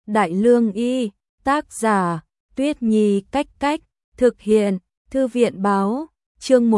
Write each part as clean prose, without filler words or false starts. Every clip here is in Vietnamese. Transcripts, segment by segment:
Đại Lương Y, tác giả, Tuyết Nhi Cách Cách, thực hiện, Thư viện báo, chương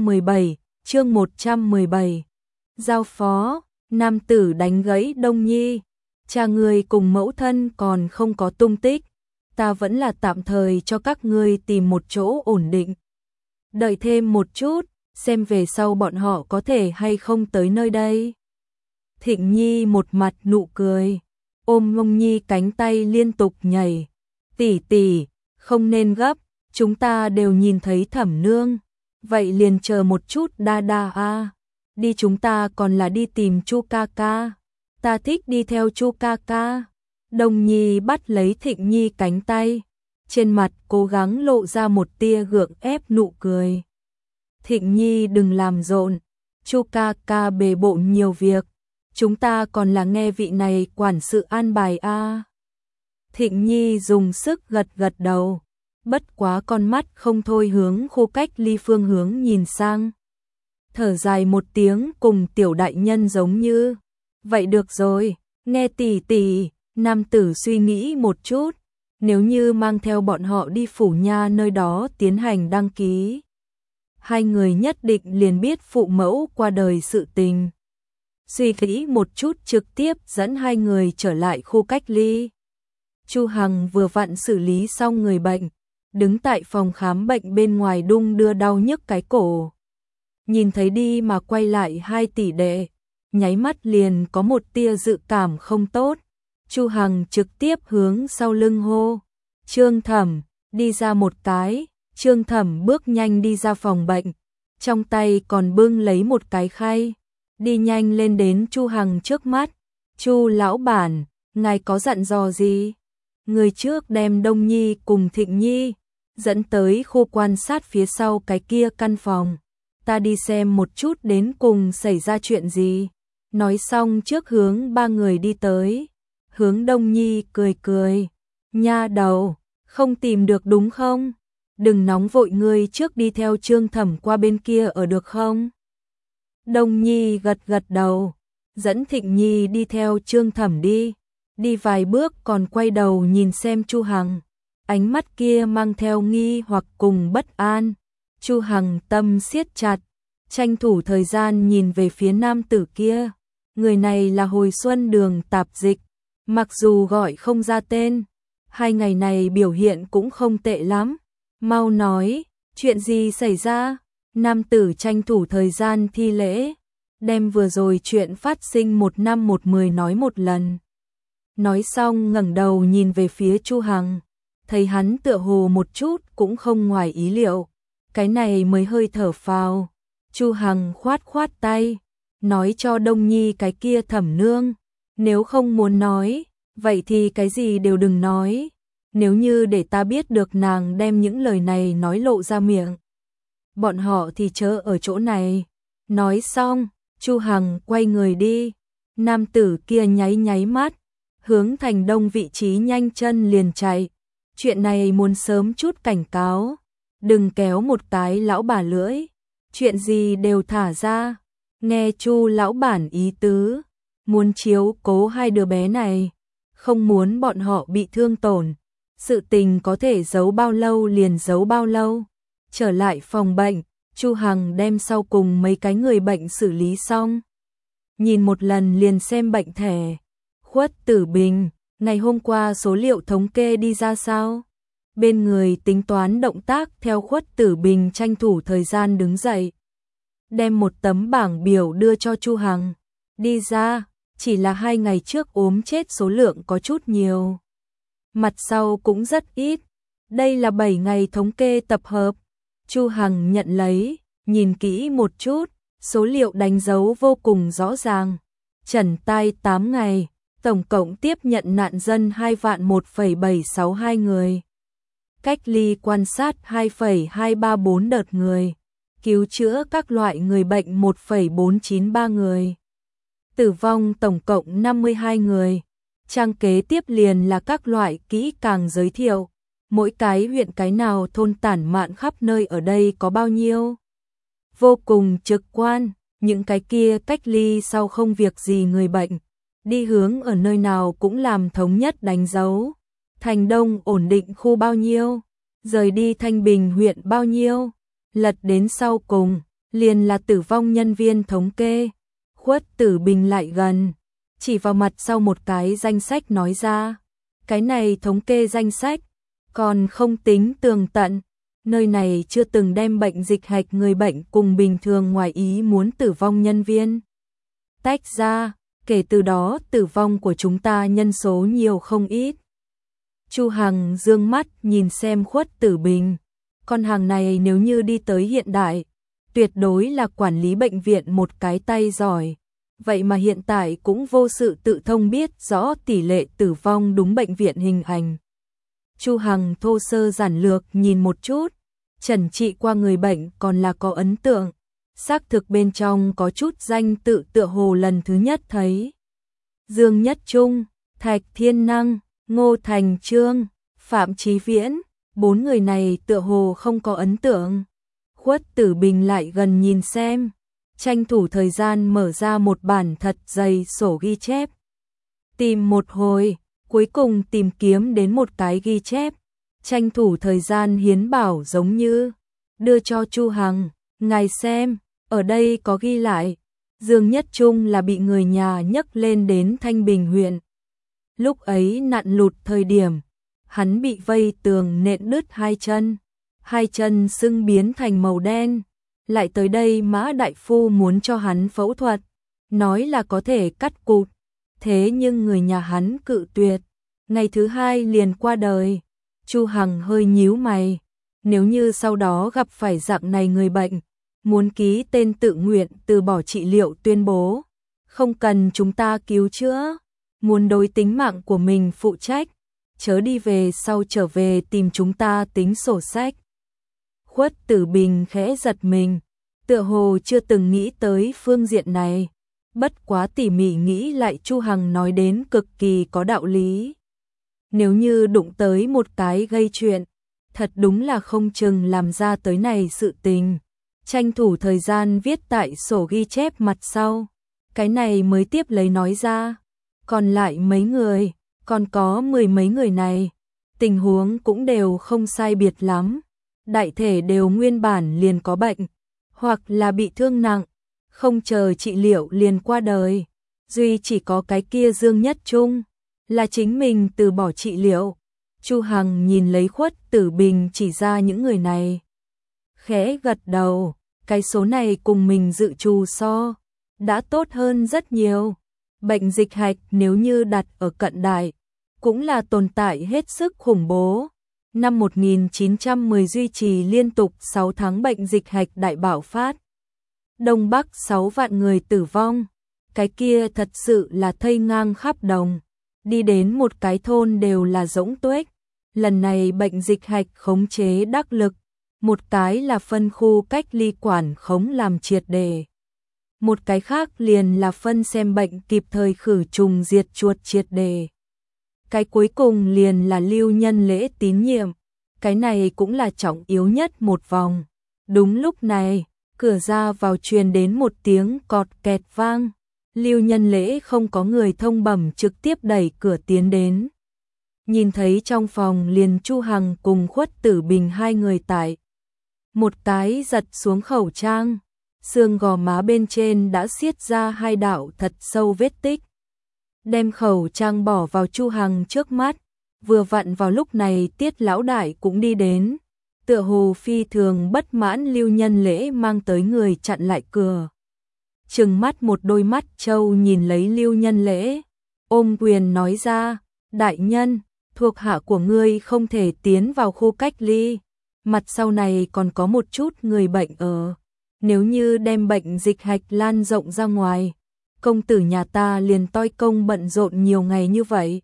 117. Giao phó, nam tử đánh gãy Đông Nhi, cha ngươi cùng mẫu thân còn không có tung tích, ta vẫn là tạm thời cho các ngươi tìm một chỗ ổn định. Đợi thêm một chút, xem về sau bọn họ có thể hay không tới nơi đây. Thịnh Nhi một mặt nụ cười, ôm Mông Nhi cánh tay liên tục nhảy. Tỷ tỷ, không nên gấp, chúng ta đều nhìn thấy Thẩm nương, vậy liền chờ một chút đa đa a. Đi, chúng ta còn là đi tìm Chu ca ca. Ta thích đi theo Chu ca ca. Đông Nhi bắt lấy Thịnh Nhi cánh tay, trên mặt cố gắng lộ ra một tia gượng ép nụ cười. Thịnh Nhi đừng làm rộn, Chu ca ca bề bộn nhiều việc, chúng ta còn là nghe vị này quản sự an bài a. Thịnh Nhi dùng sức gật gật đầu, bất quá con mắt không thôi hướng khu cách ly phương hướng nhìn sang. Thở dài một tiếng cùng tiểu đại nhân giống như, vậy được rồi, nghe tỷ tỷ. Nam tử suy nghĩ một chút, nếu như mang theo bọn họ đi phủ nha nơi đó tiến hành đăng ký, hai người nhất định liền biết phụ mẫu qua đời sự tình. Suy nghĩ một chút trực tiếp dẫn hai người trở lại khu cách ly. Chu Hằng vừa vặn xử lý xong người bệnh, đứng tại phòng khám bệnh bên ngoài đung đưa đau nhức cái cổ. Nhìn thấy đi mà quay lại hai tỷ đệ, nháy mắt liền có một tia dự cảm không tốt. Chu Hằng trực tiếp hướng sau lưng hô, Trương Thẩm, đi ra một cái. Trương Thẩm bước nhanh đi ra phòng bệnh, trong tay còn bưng lấy một cái khay, đi nhanh lên đến Chu Hằng trước mắt. Chu lão bản, ngài có dặn dò gì? Người trước đem Đông Nhi cùng Thịnh Nhi dẫn tới khu quan sát phía sau cái kia căn phòng, ta đi xem một chút đến cùng xảy ra chuyện gì. Nói xong trước hướng ba người đi tới. Hướng Đông Nhi cười cười, nha đầu, không tìm được đúng không? Đừng nóng vội, ngươi trước đi theo Trương Thẩm qua bên kia ở được không? Đông Nhi gật gật đầu, dẫn Thịnh Nhi đi theo Trương Thẩm đi. Đi vài bước còn quay đầu nhìn xem Chu Hằng, ánh mắt kia mang theo nghi hoặc cùng bất an. Chu Hằng tâm siết chặt, tranh thủ thời gian nhìn về phía nam tử kia. Người này là hồi xuân đường tạp dịch, mặc dù gọi không ra tên, hai ngày này biểu hiện cũng không tệ lắm. Mau nói, chuyện gì xảy ra? Nam tử tranh thủ thời gian thi lễ, đem vừa rồi chuyện phát sinh 1/10 nói một lần. Nói xong ngẩng đầu nhìn về phía Chu Hằng, thấy hắn tựa hồ một chút cũng không ngoài ý liệu, cái này mới hơi thở phào. Chu Hằng khoát khoát tay, nói cho Đông Nhi cái kia Thẩm nương, nếu không muốn nói, vậy thì cái gì đều đừng nói. Nếu như để ta biết được nàng đem những lời này nói lộ ra miệng, bọn họ thì chớ ở chỗ này. Nói xong, Chu Hằng quay người đi. Nam tử kia nháy nháy mắt, hướng thành đông vị trí nhanh chân liền chạy. Chuyện này muốn sớm chút cảnh cáo, đừng kéo một cái lão bà lưỡi, chuyện gì đều thả ra. Nghe Chu lão bản ý tứ, muốn chiếu cố hai đứa bé này, không muốn bọn họ bị thương tổn, sự tình có thể giấu bao lâu liền giấu bao lâu. Trở lại phòng bệnh, Chu Hằng đem sau cùng mấy cái người bệnh xử lý xong, nhìn một lần liền xem bệnh thẻ. Khuất Tử Bình, ngày hôm qua số liệu thống kê đi ra sao? Bên người tính toán động tác theo Khuất Tử Bình tranh thủ thời gian đứng dậy, đem một tấm bảng biểu đưa cho Chu Hằng. Đi ra, chỉ là 2 ngày trước ốm chết số lượng có chút nhiều, mặt sau cũng rất ít. Đây là 7 ngày thống kê tập hợp. Chu Hằng nhận lấy, nhìn kỹ một chút, số liệu đánh dấu vô cùng rõ ràng. Trần tai 8 ngày, tổng cộng tiếp nhận nạn dân 2.1.762 người. Cách ly quan sát 2.234 đợt người. Cứu chữa các loại người bệnh 1.493 người. Tử vong tổng cộng 52 người. Trang kế tiếp liền là các loại kỹ càng giới thiệu. Mỗi cái huyện cái nào thôn tản mạn khắp nơi ở đây có bao nhiêu. Vô cùng trực quan, những cái kia cách ly sau không việc gì người bệnh, đi hướng ở nơi nào cũng làm thống nhất đánh dấu. Thành Đông ổn định khu bao nhiêu, rời đi Thanh Bình huyện bao nhiêu, lật đến sau cùng, liền là tử vong nhân viên thống kê. Khuất Tử Bình lại gần, chỉ vào mặt sau một cái danh sách nói ra. Cái này thống kê danh sách, còn không tính tường tận. Nơi này chưa từng đem bệnh dịch hạch người bệnh cùng bình thường ngoài ý muốn tử vong nhân viên tách ra, kể từ đó tử vong của chúng ta nhân số nhiều không ít. Chu Hằng dương mắt nhìn xem Khuất Tử Bình, con hàng này nếu như đi tới hiện đại, tuyệt đối là quản lý bệnh viện một cái tay giỏi. Vậy mà hiện tại cũng vô sự tự thông biết rõ tỷ lệ tử vong đúng bệnh viện hình ảnh. Chu Hằng thô sơ giản lược nhìn một chút, chẩn trị qua người bệnh còn là có ấn tượng. Xác thực bên trong có chút danh tự tựa hồ lần thứ nhất thấy. Dương Nhất Trung, Thạch Thiên Năng, Ngô Thành Trương, Phạm Chí Viễn, 4 người này tựa hồ không có ấn tượng. Khuất Tử Bình lại gần nhìn xem, tranh thủ thời gian mở ra một bản thật dày sổ ghi chép. Tìm một hồi, cuối cùng tìm kiếm đến một cái ghi chép, tranh thủ thời gian hiến bảo giống như, đưa cho Chu Hằng, ngài xem, ở đây có ghi lại, Dương Nhất Trung là bị người nhà nhấc lên đến Thanh Bình huyện. Lúc ấy nạn lụt thời điểm, hắn bị vây tường nện đứt hai chân sưng biến thành màu đen. Lại tới đây Mã đại phu muốn cho hắn phẫu thuật, nói là có thể cắt cụt, thế nhưng người nhà hắn cự tuyệt, ngày thứ 2 liền qua đời. Chu Hằng hơi nhíu mày, nếu như sau đó gặp phải dạng này người bệnh, muốn ký tên tự nguyện từ bỏ trị liệu tuyên bố, không cần chúng ta cứu chữa, muốn đối tính mạng của mình phụ trách, chớ đi về sau trở về tìm chúng ta tính sổ sách. Khuất Tử Bình khẽ giật mình, tựa hồ chưa từng nghĩ tới phương diện này, bất quá tỉ mỉ nghĩ lại Chu Hằng nói đến cực kỳ có đạo lý. Nếu như đụng tới một cái gây chuyện, thật đúng là không chừng làm ra tới này sự tình. Tranh thủ thời gian viết tại sổ ghi chép mặt sau, cái này mới tiếp lấy nói ra. Còn lại mấy người, còn có 10 mấy người này, tình huống cũng đều không sai biệt lắm. Đại thể đều nguyên bản liền có bệnh, hoặc là bị thương nặng, không chờ trị liệu liền qua đời. Duy chỉ có cái kia Dương Nhất Trung, là chính mình từ bỏ trị liệu. Chu Hằng nhìn lấy Khuất Tử Bình chỉ ra những người này, khẽ gật đầu, cái số này cùng mình dự trù so, đã tốt hơn rất nhiều. Bệnh dịch hạch nếu như đặt ở cận đại, cũng là tồn tại hết sức khủng bố. Năm 1910 duy trì liên tục 6 tháng bệnh dịch hạch đại bạo phát. Đông Bắc 6 vạn người tử vong, cái kia thật sự là thây ngang khắp đồng, đi đến một cái thôn đều là rỗng tuếch. Lần này bệnh dịch hạch khống chế đắc lực, một cái là phân khu cách ly quản khống làm triệt đề. Một cái khác liền là phân xem bệnh kịp thời khử trùng diệt chuột triệt đề. Cái cuối cùng liền là lưu nhân lễ tín nhiệm, cái này cũng là trọng yếu nhất một vòng. Đúng lúc này, cửa ra vào truyền đến một tiếng cọt kẹt vang. Lưu nhân lễ không có người thông bẩm trực tiếp đẩy cửa tiến đến. Nhìn thấy trong phòng liền Chu Hằng cùng Khuất Tử Bình 2 người tại. Một cái giật xuống khẩu trang, xương gò má bên trên đã xiết ra 2 đạo thật sâu vết tích. Đem khẩu trang bỏ vào Chu Hằng trước mắt, vừa vặn vào lúc này Tiết lão đại cũng đi đến, tựa hồ phi thường bất mãn Lưu nhân lễ mang tới người chặn lại cửa. Trừng mắt một đôi mắt trâu nhìn lấy Lưu nhân lễ, ôm quyền nói ra, đại nhân, thuộc hạ của ngươi không thể tiến vào khu cách ly, mặt sau này còn có một chút người bệnh ở, nếu như đem bệnh dịch hạch lan rộng ra ngoài, công tử nhà ta liền toi công bận rộn nhiều ngày như vậy.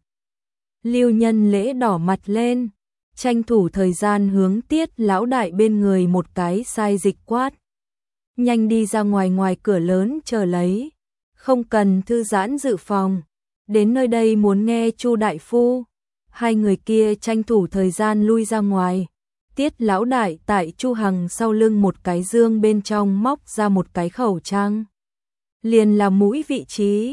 Lưu nhân lễ đỏ mặt lên, tranh thủ thời gian hướng Tiết lão đại bên người một cái sai dịch quát. Nhanh đi ra ngoài, ngoài cửa lớn chờ lấy, không cần thư giãn dự phòng, đến nơi đây muốn nghe Chu đại phu. 2 người kia tranh thủ thời gian lui ra ngoài. Tiết lão đại tại Chu Hằng sau lưng một cái dương bên trong móc ra một cái khẩu trang. Liền là mũi vị trí,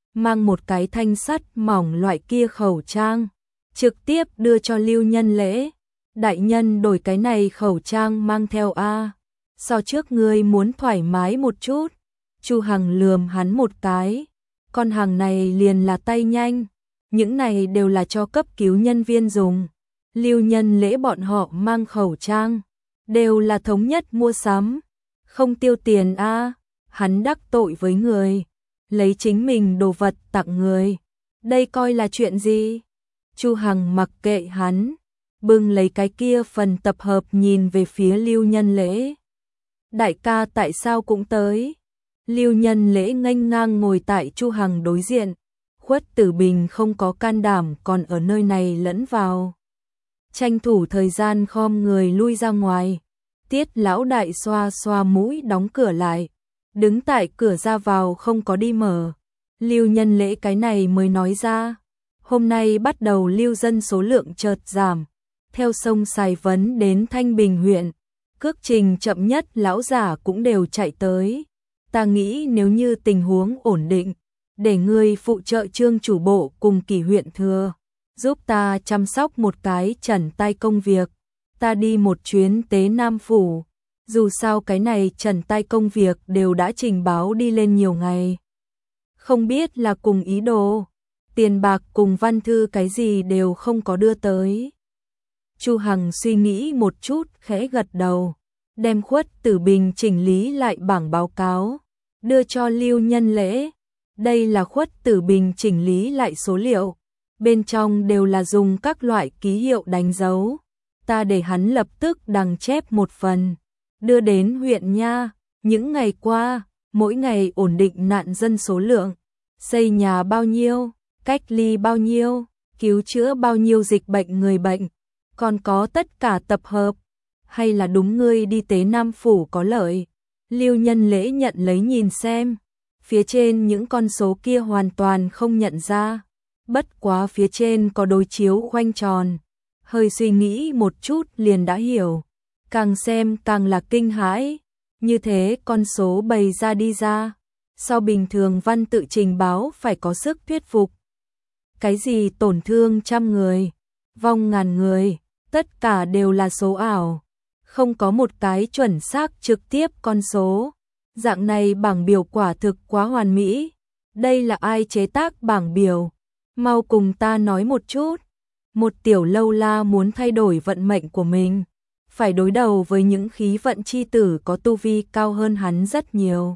mang một cái thanh sắt mỏng loại kia khẩu trang, trực tiếp đưa cho Lưu Nhân Lễ. Đại nhân đổi cái này khẩu trang mang theo a. So trước ngươi muốn thoải mái một chút. Chu Hằng lườm hắn một cái. Con hàng này liền là tay nhanh. Những này đều là cho cấp cứu nhân viên dùng. Lưu Nhân Lễ bọn họ mang khẩu trang. Đều là thống nhất mua sắm. Không tiêu tiền a. Hắn đắc tội với người. Lấy chính mình đồ vật tặng người. Đây coi là chuyện gì? Chu Hằng mặc kệ hắn. Bưng lấy cái kia phần tập hợp nhìn về phía Lưu Nhân Lễ. Đại ca tại sao cũng tới? Lưu Nhân Lễ nghênh ngang ngồi tại Chu Hằng đối diện. Khuất Tử Bình không có can đảm còn ở nơi này lẫn vào. Tranh thủ thời gian khom người lui ra ngoài. Tiết lão đại xoa xoa mũi đóng cửa lại. Đứng tại cửa ra vào không có đi mở. Lưu Nhân Lễ cái này mới nói ra. Hôm nay bắt đầu lưu dân số lượng chợt giảm. Theo sông Sài Vấn đến Thanh Bình huyện. Cước trình chậm nhất lão giả cũng đều chạy tới. Ta nghĩ nếu như tình huống ổn định, để ngươi phụ trợ Trương chủ bộ cùng Kỳ huyện thừa, giúp ta chăm sóc một cái trần tay công việc. Ta đi một chuyến Tế Nam phủ. Dù sao cái này trần tay công việc đều đã trình báo đi lên nhiều ngày. Không biết là cùng ý đồ, tiền bạc cùng văn thư cái gì đều không có đưa tới. Chu Hằng suy nghĩ một chút khẽ gật đầu, đem Khuất Tử Bình chỉnh lý lại bảng báo cáo, đưa cho Lưu Nhân Lễ. Đây là Khuất Tử Bình chỉnh lý lại số liệu, bên trong đều là dùng các loại ký hiệu đánh dấu. Ta để hắn lập tức đằng chép một phần, đưa đến huyện nha. Những ngày qua, mỗi ngày ổn định nạn dân số lượng, xây nhà bao nhiêu, cách ly bao nhiêu, cứu chữa bao nhiêu dịch bệnh người bệnh, còn có tất cả tập hợp. Hay là đúng ngươi đi Tế Nam phủ có lợi? Lưu Nhân Lễ nhận lấy nhìn xem, phía trên những con số kia hoàn toàn không nhận ra, bất quá phía trên có đối chiếu khoanh tròn, hơi suy nghĩ một chút liền đã hiểu, càng xem càng là kinh hãi, như thế con số bày ra đi ra, so bình thường văn tự trình báo phải có sức thuyết phục. Cái gì tổn thương trăm người, vong ngàn người, tất cả đều là số ảo, không có một cái chuẩn xác trực tiếp con số. Dạng này bảng biểu quả thực quá hoàn mỹ. Đây là ai chế tác bảng biểu? Mau cùng ta nói một chút. Một tiểu lâu la muốn thay đổi vận mệnh của mình, phải đối đầu với những khí vận chi tử có tu vi cao hơn hắn rất nhiều.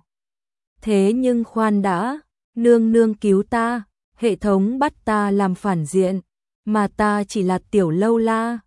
Thế nhưng khoan đã, nương nương cứu ta, hệ thống bắt ta làm phản diện, mà ta chỉ là tiểu lâu la,